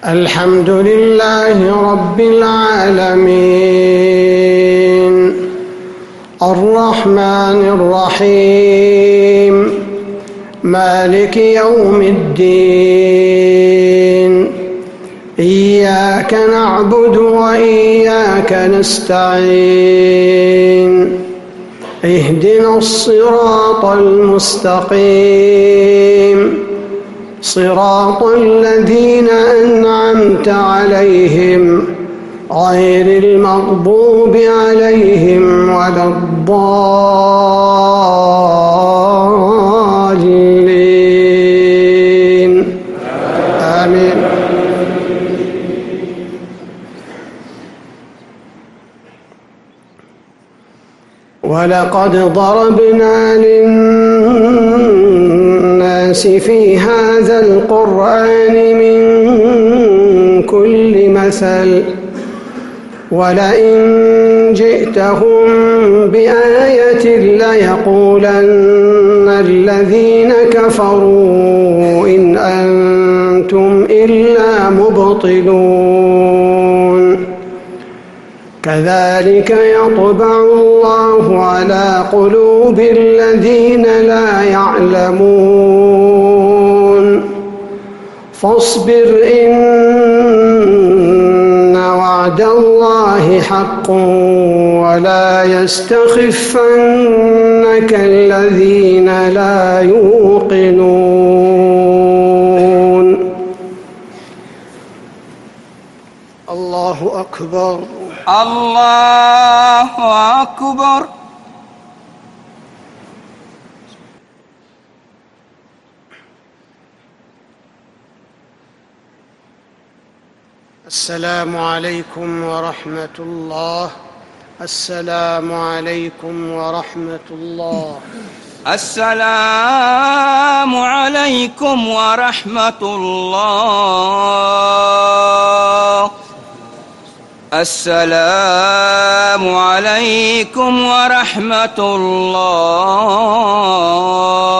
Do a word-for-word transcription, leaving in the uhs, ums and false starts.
الحمد لله رب العالمين الرحمن الرحيم مالك يوم الدين إياك نعبد وإياك نستعين اهدنا الصراط المستقيم صراط الذين أنعمت عليهم غير المغضوب عليهم ولا الضالين آمين. ولقد ضربنا للناس في هذا القرآن من كل مثل ولئن جئتهم بآية ليقولن الذين كفروا إن أنتم إلا مبطلون كذلك يطبع الله على قلوب الذين لا يعلمون فاصبر إن وعد الله حق ولا يستخفنك الذين لا يوقنون. الله أكبر. الله أكبر. السلام عليكم ورحمة الله. السلام عليكم ورحمة الله. السلام عليكم ورحمة الله. السلام عليكم ورحمة الله.